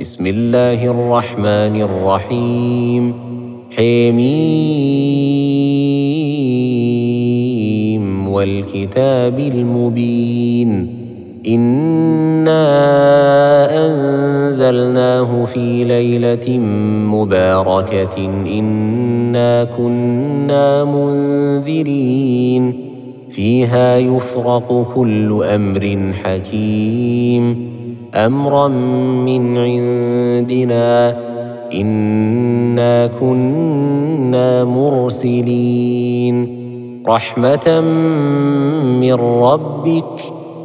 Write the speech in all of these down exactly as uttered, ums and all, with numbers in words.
بسم الله الرحمن الرحيم حميم والكتاب المبين إنا أنزلناه في ليلة مباركة إنا كنا منذرين فيها يفرق كل أمر حكيم أمرا من عندنا إنا كنا مرسلين رحمة من ربك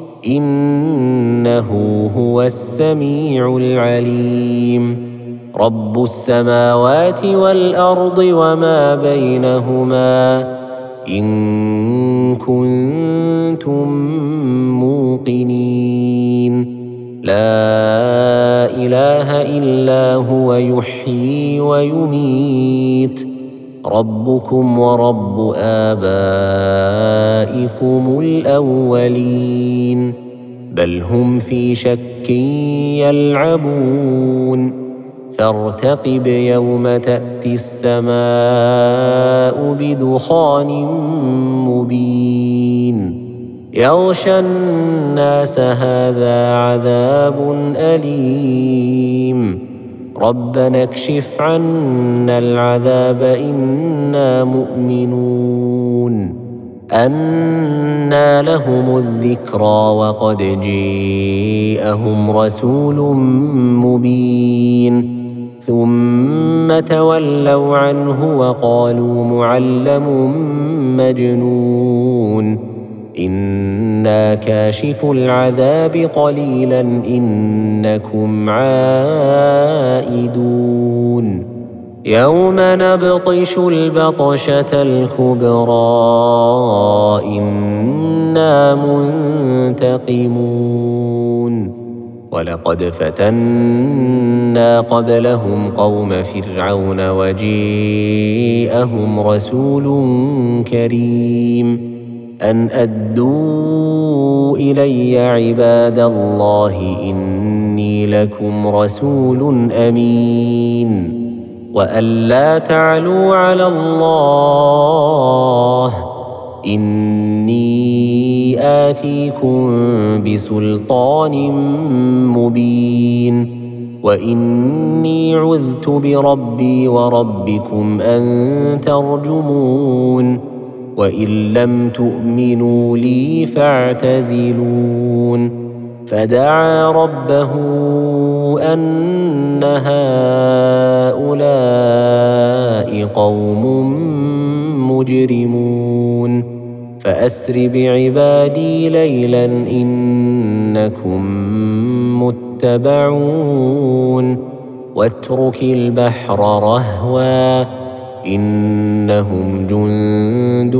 إنه هو السميع العليم رب السماوات والأرض وما بينهما إن كنتم موقنين لا إله إلا هو يحيي ويميت ربكم ورب آبائكم الأولين بل هم في شك يلعبون فارتقب يوم تأتي السماء بدخان مبين يغشى الناس هذا عذاب أليم ربنا اكشف عنا العذاب إنا مؤمنون أنى لهم الذكرى وقد جاءهم رسول مبين ثم تولوا عنه وقالوا معلم مجنون إنا كاشف العذاب قليلا إنكم عائدون يوم نبطش البطشة الكبرى إنا منتقمون ولقد فتنا قبلهم قوم فرعون وجاءهم رسول كريم أن أدوا إلي عباد الله إني لكم رسول أمين وأن لا تعلوا على الله إني آتيكم بسلطان مبين وإني عذت بربي وربكم أن ترجمون وإن لم تؤمنوا لي فاعتزلون فدعا ربه أن هؤلاء قوم مجرمون فأسر بعبادي ليلا إنكم متبعون واترك البحر رهوا إنهم جند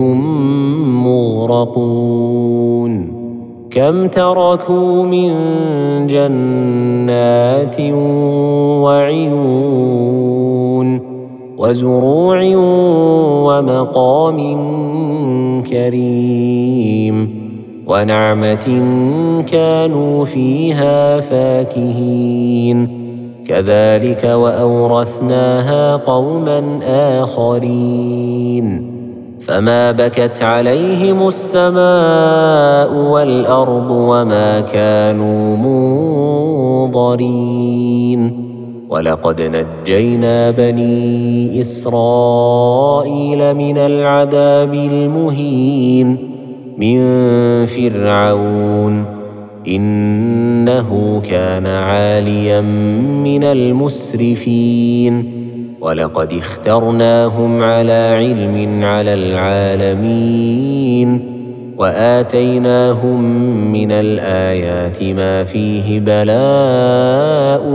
مغرقون كم تركوا من جنات وعيون وزروع ومقام كريم ونعمة كانوا فيها فاكهين كذلك وأورثناها قوما آخرين فما بكت عليهم السماء والأرض وما كانوا منظرين ولقد نجينا بني إسرائيل من العذاب المهين من فرعون إنه كان عاليا من المسرفين ولقد اخترناهم على علم على العالمين وآتيناهم من الآيات ما فيه بلاء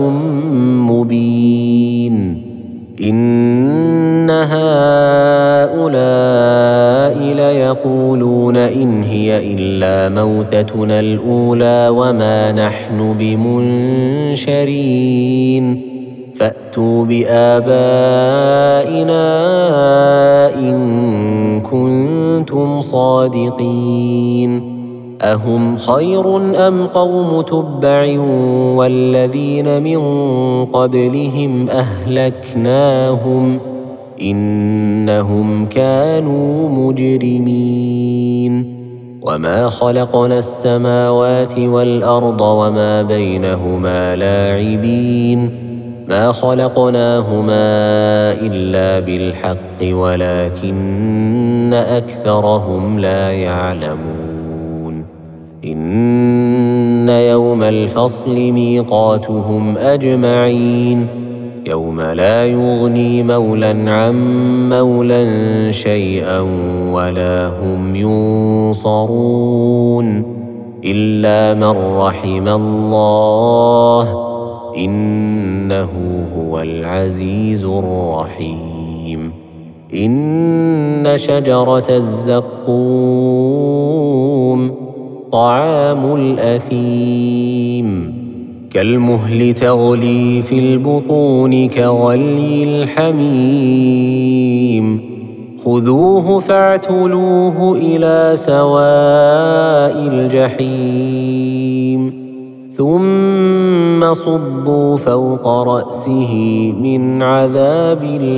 مبين إن هؤلاء ليقولون إن هي إلا موتتنا الأولى وما نحن بمنشرين فأتوا بآبائنا إن كنتم صادقين أهم خير أم قوم تبع والذين من قبلهم أهلكناهم إنهم كانوا مجرمين وما خلقنا السماوات والأرض وما بينهما لاعبين ما خلقناهما إلا بالحق ولكن أكثرهم لا يعلمون إن يوم الفصل ميقاتهم أجمعين يوم لا يغني مولى عن مولى شيئا ولا هم ينصرون إلا من رحم الله إنه هو العزيز الرحيم إن شجرة الزقوم طعام الأثيم كالمهل تغلي في البطون كغلي الحميم خذوه فاعتلوه إلى سواء الجحيم ثم صبوا فوق رأسه من عذاب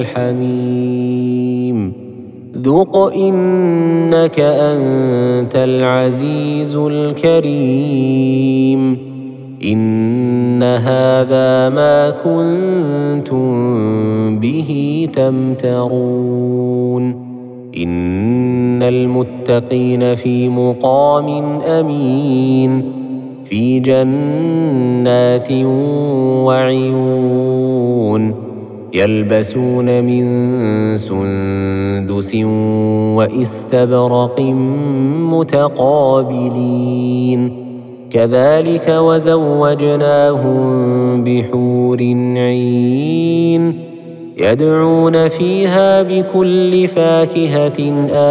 الحميم ذق إنك أنت العزيز الكريم إن هذا ما كنتم به تمترون إن المتقين في مقام أمين في جنات وعيون يلبسون من سندس وإستبرق متقابلين كذلك وزوجناهم بحور عين يدعون فيها بكل فاكهة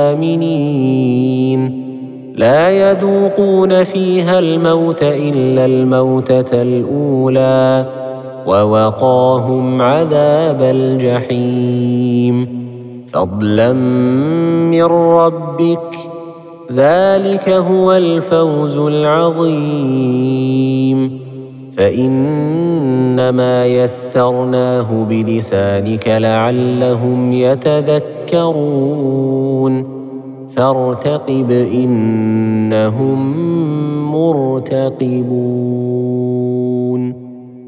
آمنين لا يذوقون فيها الموت إلا الموتة الأولى ووقاهم عذاب الجحيم فضلا من ربك ذلك هو الفوز العظيم فإنما يسرناه بلسانك لعلهم يتذكرون فارتقب إنهم مرتقبون